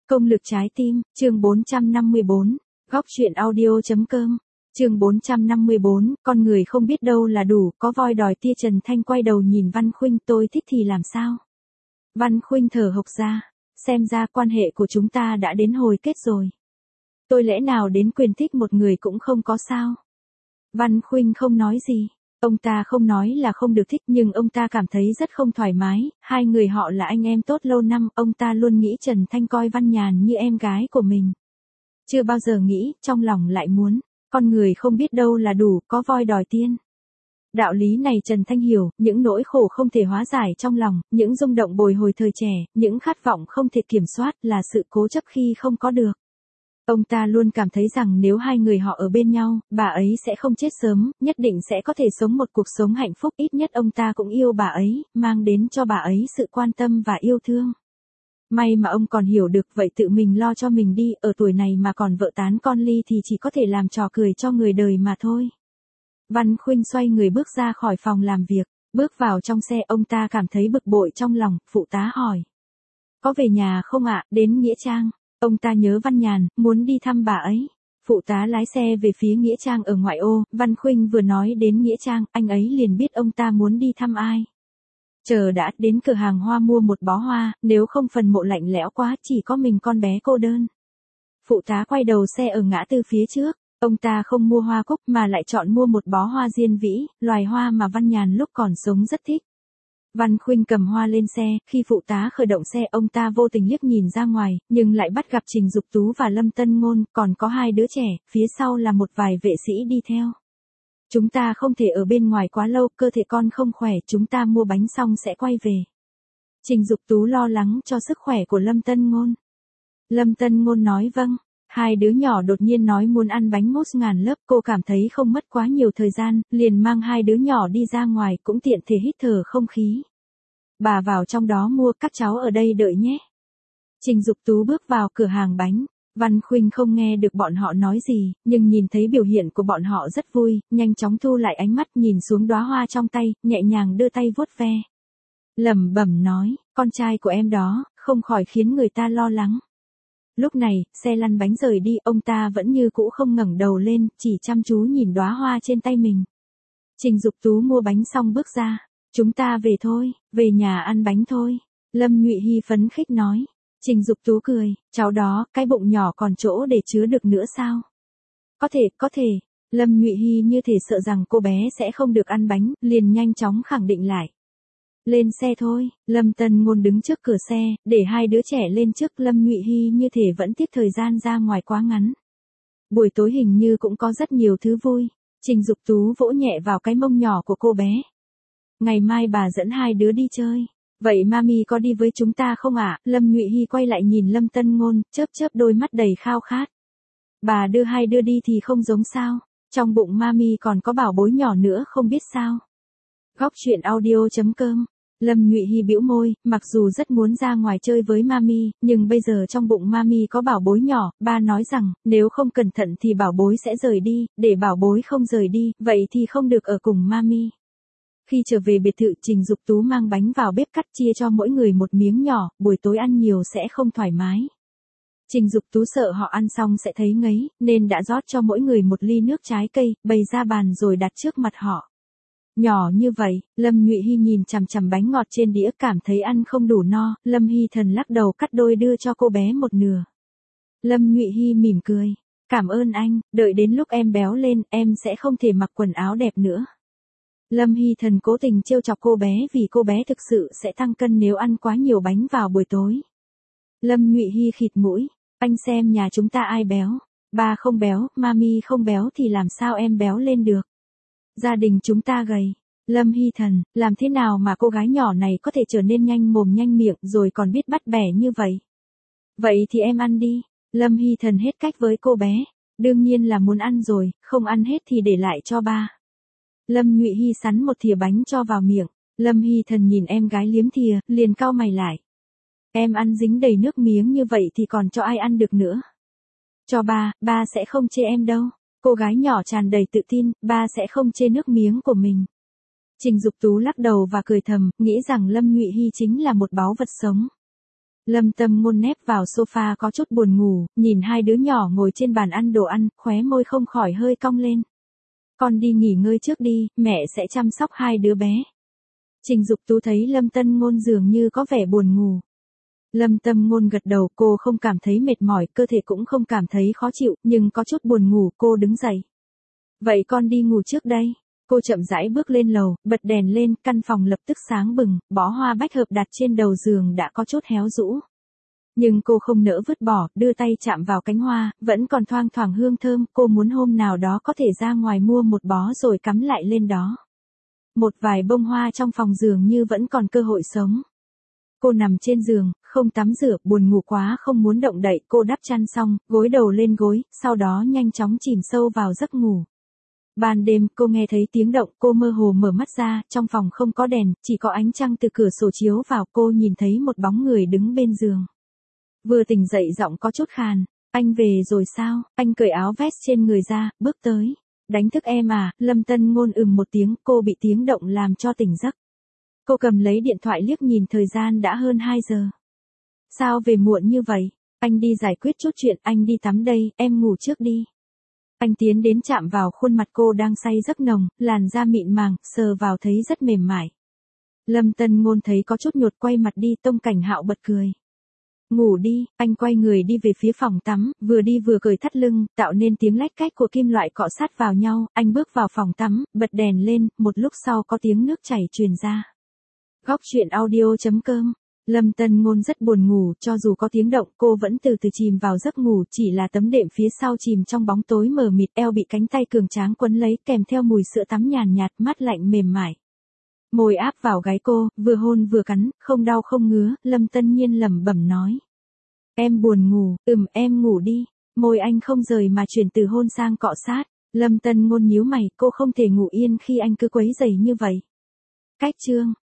Công lực trái tim, chương 454, góc truyện audio.com, chương 454, con người không biết đâu là đủ, có voi đòi tia. Trần Thanh quay đầu nhìn Văn Khuynh, tôi thích thì làm sao? Văn Khuynh thở hộc ra, xem ra quan hệ của chúng ta đã đến hồi kết rồi. Tôi lẽ nào đến quyền thích một người cũng không có sao? Văn Khuynh không nói gì. Ông ta không nói là không được thích, nhưng ông ta cảm thấy rất không thoải mái, hai người họ là anh em tốt lâu năm, ông ta luôn nghĩ Trần Thanh coi Văn Nhàn như em gái của mình. Chưa bao giờ nghĩ, trong lòng lại muốn, con người không biết đâu là đủ, có voi đòi tiên. Đạo lý này Trần Thanh hiểu, những nỗi khổ không thể hóa giải trong lòng, những rung động bồi hồi thời trẻ, những khát vọng không thể kiểm soát là sự cố chấp khi không có được. Ông ta luôn cảm thấy rằng nếu hai người họ ở bên nhau, bà ấy sẽ không chết sớm, nhất định sẽ có thể sống một cuộc sống hạnh phúc, ít nhất ông ta cũng yêu bà ấy, mang đến cho bà ấy sự quan tâm và yêu thương. May mà ông còn hiểu được, vậy tự mình lo cho mình đi, ở tuổi này mà còn vợ tán con ly thì chỉ có thể làm trò cười cho người đời mà thôi. Văn Khuynh xoay người bước ra khỏi phòng làm việc, bước vào trong xe, ông ta cảm thấy bực bội trong lòng, phụ tá hỏi. Có về nhà không ạ? Đến Nghĩa Trang. Ông ta nhớ Văn Nhàn, muốn đi thăm bà ấy. Phụ tá lái xe về phía Nghĩa Trang ở ngoại ô, Văn Khuynh vừa nói đến Nghĩa Trang, anh ấy liền biết ông ta muốn đi thăm ai. Chờ đã, đến cửa hàng hoa mua một bó hoa, nếu không phần mộ lạnh lẽo quá, chỉ có mình con bé cô đơn. Phụ tá quay đầu xe ở ngã tư phía trước, ông ta không mua hoa cúc mà lại chọn mua một bó hoa diên vĩ, loài hoa mà Văn Nhàn lúc còn sống rất thích. Văn Khuynh cầm hoa lên xe, khi phụ tá khởi động xe, ông ta vô tình liếc nhìn ra ngoài, nhưng lại bắt gặp Trình Dục Tú và Lâm Tân Ngôn, còn có hai đứa trẻ, phía sau là một vài vệ sĩ đi theo. Chúng ta không thể ở bên ngoài quá lâu, cơ thể con không khỏe, chúng ta mua bánh xong sẽ quay về. Trình Dục Tú lo lắng cho sức khỏe của Lâm Tân Ngôn. Lâm Tân Ngôn nói vâng. Hai đứa nhỏ đột nhiên nói muốn ăn bánh mousse ngàn lớp, cô cảm thấy không mất quá nhiều thời gian, liền mang hai đứa nhỏ đi ra ngoài, cũng tiện thể hít thở không khí. Bà vào trong đó mua, các cháu ở đây đợi nhé. Trình Dục Tú bước vào cửa hàng bánh, Văn Khuynh không nghe được bọn họ nói gì, nhưng nhìn thấy biểu hiện của bọn họ rất vui, nhanh chóng thu lại ánh mắt, nhìn xuống đóa hoa trong tay, nhẹ nhàng đưa tay vuốt ve. Lẩm bẩm nói, con trai của em đó, không khỏi khiến người ta lo lắng. Lúc này, xe lăn bánh rời đi, ông ta vẫn như cũ không ngẩng đầu lên, chỉ chăm chú nhìn đóa hoa trên tay mình. Trình Dục Tú mua bánh xong bước ra, chúng ta về thôi, về nhà ăn bánh thôi. Lâm Nhụy Hy phấn khích nói. Trình Dục Tú cười, cháu đó, cái bụng nhỏ còn chỗ để chứa được nữa sao? Có thể. Lâm Nhụy Hy như thể sợ rằng cô bé sẽ không được ăn bánh, liền nhanh chóng khẳng định lại. Lên xe thôi. Lâm Tân Ngôn đứng trước cửa xe, để hai đứa trẻ lên trước. Lâm Nhụy Hy như thể vẫn tiếc thời gian ra ngoài quá ngắn. Buổi tối hình như cũng có rất nhiều thứ vui. Trình Dục Tú vỗ nhẹ vào cái mông nhỏ của cô bé. Ngày mai bà dẫn hai đứa đi chơi. Vậy mami có đi với chúng ta không ạ? Lâm Nhụy Hy quay lại nhìn Lâm Tân Ngôn, chớp đôi mắt đầy khao khát. Bà đưa hai đứa đi thì không giống sao? Trong bụng mami còn có bảo bối nhỏ nữa không biết sao? Góc truyện audio.com. Lâm Nhụy Hy bĩu môi, mặc dù rất muốn ra ngoài chơi với mami, nhưng bây giờ trong bụng mami có bảo bối nhỏ, ba nói rằng, nếu không cẩn thận thì bảo bối sẽ rời đi, để bảo bối không rời đi, vậy thì không được ở cùng mami. Khi trở về biệt thự, Trình Dục Tú mang bánh vào bếp cắt chia cho mỗi người một miếng nhỏ, buổi tối ăn nhiều sẽ không thoải mái. Trình Dục Tú sợ họ ăn xong sẽ thấy ngấy, nên đã rót cho mỗi người một ly nước trái cây, bày ra bàn rồi đặt trước mặt họ. Nhỏ như vậy, Lâm Nhụy Hy nhìn chằm chằm bánh ngọt trên đĩa, cảm thấy ăn không đủ no, Lâm Hy Thần lắc đầu cắt đôi đưa cho cô bé một nửa. Lâm Nhụy Hy mỉm cười, cảm ơn anh, đợi đến lúc em béo lên, em sẽ không thể mặc quần áo đẹp nữa. Lâm Hy Thần cố tình trêu chọc cô bé vì cô bé thực sự sẽ tăng cân nếu ăn quá nhiều bánh vào buổi tối. Lâm Nhụy Hy khịt mũi, anh xem nhà chúng ta ai béo, ba không béo, mami không béo thì làm sao em béo lên được. Gia đình chúng ta gầy. Lâm Hy Thần, làm thế nào mà cô gái nhỏ này có thể trở nên nhanh mồm nhanh miệng rồi còn biết bắt bẻ như vậy? Vậy thì em ăn đi. Lâm Hy Thần hết cách với cô bé. Đương nhiên là muốn ăn rồi, không ăn hết thì để lại cho ba. Lâm Nhụy Hy sắn một thìa bánh cho vào miệng. Lâm Hy Thần nhìn em gái liếm thìa, liền cau mày lại. Em ăn dính đầy nước miếng như vậy thì còn cho ai ăn được nữa? Cho ba sẽ không chê em đâu. Cô gái nhỏ tràn đầy tự tin, ba sẽ không chê nước miếng của mình. Trình Dục Tú lắc đầu và cười thầm, nghĩ rằng Lâm Nhụy Hy chính là một báu vật sống. Lâm Tâm Ngôn nép vào sofa có chút buồn ngủ, nhìn hai đứa nhỏ ngồi trên bàn ăn đồ ăn, khóe môi không khỏi hơi cong lên. Con đi nghỉ ngơi trước đi, mẹ sẽ chăm sóc hai đứa bé. Trình Dục Tú thấy Lâm Tân Ngôn dường như có vẻ buồn ngủ. Lâm Tâm Ngôn gật đầu, cô không cảm thấy mệt mỏi, cơ thể cũng không cảm thấy khó chịu, nhưng có chút buồn ngủ, cô đứng dậy. Vậy con đi ngủ trước đây. Cô chậm rãi bước lên lầu, bật đèn lên, căn phòng lập tức sáng bừng, bó hoa bách hợp đặt trên đầu giường đã có chút héo rũ. Nhưng cô không nỡ vứt bỏ, đưa tay chạm vào cánh hoa, vẫn còn thoang thoảng hương thơm, cô muốn hôm nào đó có thể ra ngoài mua một bó rồi cắm lại lên đó. Một vài bông hoa trong phòng giường như vẫn còn cơ hội sống. Cô nằm trên giường, không tắm rửa, buồn ngủ quá không muốn động đậy, cô đắp chăn xong, gối đầu lên gối, sau đó nhanh chóng chìm sâu vào giấc ngủ. Ban đêm, cô nghe thấy tiếng động, cô mơ hồ mở mắt ra, trong phòng không có đèn, chỉ có ánh trăng từ cửa sổ chiếu vào, cô nhìn thấy một bóng người đứng bên giường. Vừa tỉnh dậy giọng có chút khàn, anh về rồi sao, anh cởi áo vest trên người ra, bước tới. Đánh thức em à, Lâm Tân Ngôn một tiếng, cô bị tiếng động làm cho tỉnh giấc. Cô cầm lấy điện thoại liếc nhìn thời gian đã hơn 2 giờ. Sao về muộn như vậy? Anh đi giải quyết chút chuyện, anh đi tắm đây, em ngủ trước đi. Anh tiến đến chạm vào khuôn mặt cô đang say giấc nồng, làn da mịn màng, sờ vào thấy rất mềm mại. Lâm Tân Ngôn thấy có chút nhột quay mặt đi, Tông Cảnh Hạo bật cười. Ngủ đi, anh quay người đi về phía phòng tắm, vừa đi vừa cởi thắt lưng, tạo nên tiếng lách cách của kim loại cọ sát vào nhau, anh bước vào phòng tắm, bật đèn lên, một lúc sau có tiếng nước chảy truyền ra. Góc truyện audio.com. Lâm Tân Ngôn rất buồn ngủ, cho dù có tiếng động, cô vẫn từ từ chìm vào giấc ngủ, chỉ là tấm đệm phía sau chìm trong bóng tối mờ mịt, eo bị cánh tay cường tráng quấn lấy, kèm theo mùi sữa tắm nhàn nhạt, mát lạnh mềm mại. Môi áp vào gáy cô, vừa hôn vừa cắn, không đau không ngứa, Lâm Tân Nhiên lẩm bẩm nói. Em buồn ngủ, em ngủ đi. Môi anh không rời mà chuyển từ hôn sang cọ sát. Lâm Tân Ngôn nhíu mày, cô không thể ngủ yên khi anh cứ quấy rầy như vậy. Cách chương.